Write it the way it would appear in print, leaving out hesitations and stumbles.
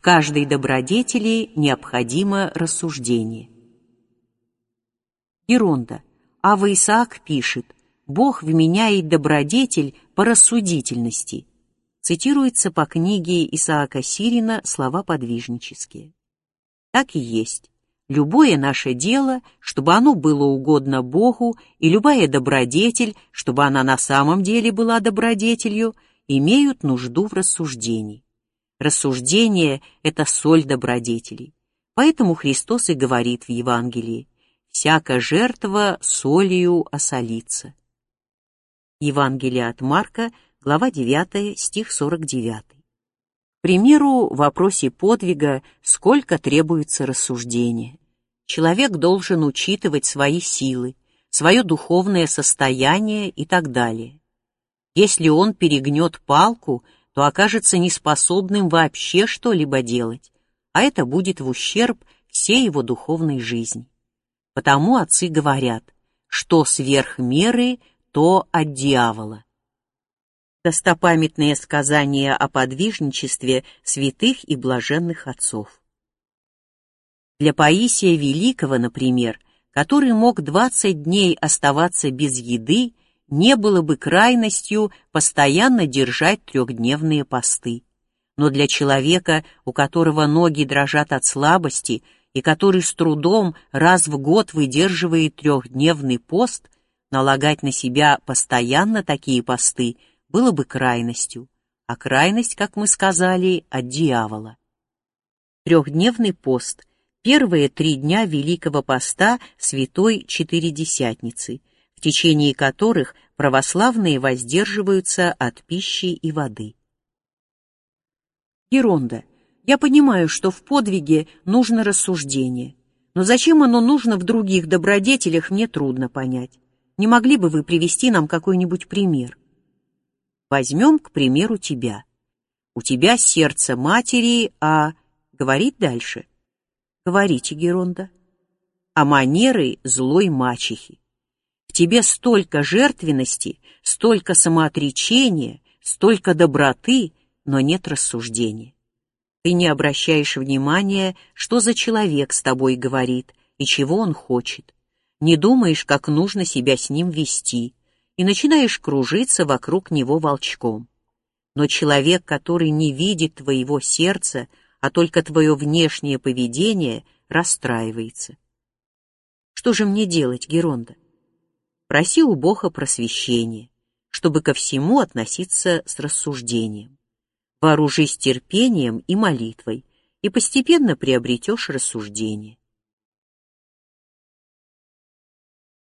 каждой добродетели необходимо рассуждение. Геронда. Ава Исаак пишет: «Бог вменяет добродетель по рассудительности». Цитируется по книге Исаака Сирина слова подвижнические. Так и есть. Любое наше дело, чтобы оно было угодно Богу, и любая добродетель, чтобы она на самом деле была добродетелью, имеют нужду в рассуждении. Рассуждение — это соль добродетелей. Поэтому Христос и говорит в Евангелии: «Всяка жертва солью осолится». Евангелие от Марка, глава 9, стих 49. К примеру, в вопросе подвига сколько требуется рассуждения. Человек должен учитывать свои силы, свое духовное состояние и так далее. Если он перегнет палку, то окажется неспособным вообще что-либо делать, а это будет в ущерб всей его духовной жизни. Потому отцы говорят, что сверх меры, то от дьявола. Достопамятные сказания о подвижничестве святых и блаженных отцов. Для Паисия Великого, например, который мог 20 дней оставаться без еды, не было бы крайностью постоянно держать 3-дневные посты. Но для человека, у которого ноги дрожат от слабости и который с трудом раз в год выдерживает 3-дневный пост, налагать на себя постоянно такие посты было бы крайностью, а крайность, как мы сказали, от дьявола. 3-дневный пост — первые 3 дня Великого Поста Святой Четыредесятницы, в течение которых православные воздерживаются от пищи и воды. Геронда. Я понимаю, что в подвиге нужно рассуждение, но зачем оно нужно в других добродетелях, мне трудно понять. Не могли бы вы привести нам какой-нибудь пример? Возьмем, к примеру, тебя. У тебя сердце матери, а... Говорить дальше? Говорите, Геронда. А манеры злой мачехи. В тебе столько жертвенности, столько самоотречения, столько доброты, но нет рассуждения. Ты не обращаешь внимания, что за человек с тобой говорит и чего он хочет. Не думаешь, как нужно себя с ним вести, и начинаешь кружиться вокруг него волчком. Но человек, который не видит твоего сердца, а только твое внешнее поведение, расстраивается. Что же мне делать, Геронда? Проси у Бога просвещения, чтобы ко всему относиться с рассуждением. Вооружись терпением и молитвой, и постепенно приобретешь рассуждение.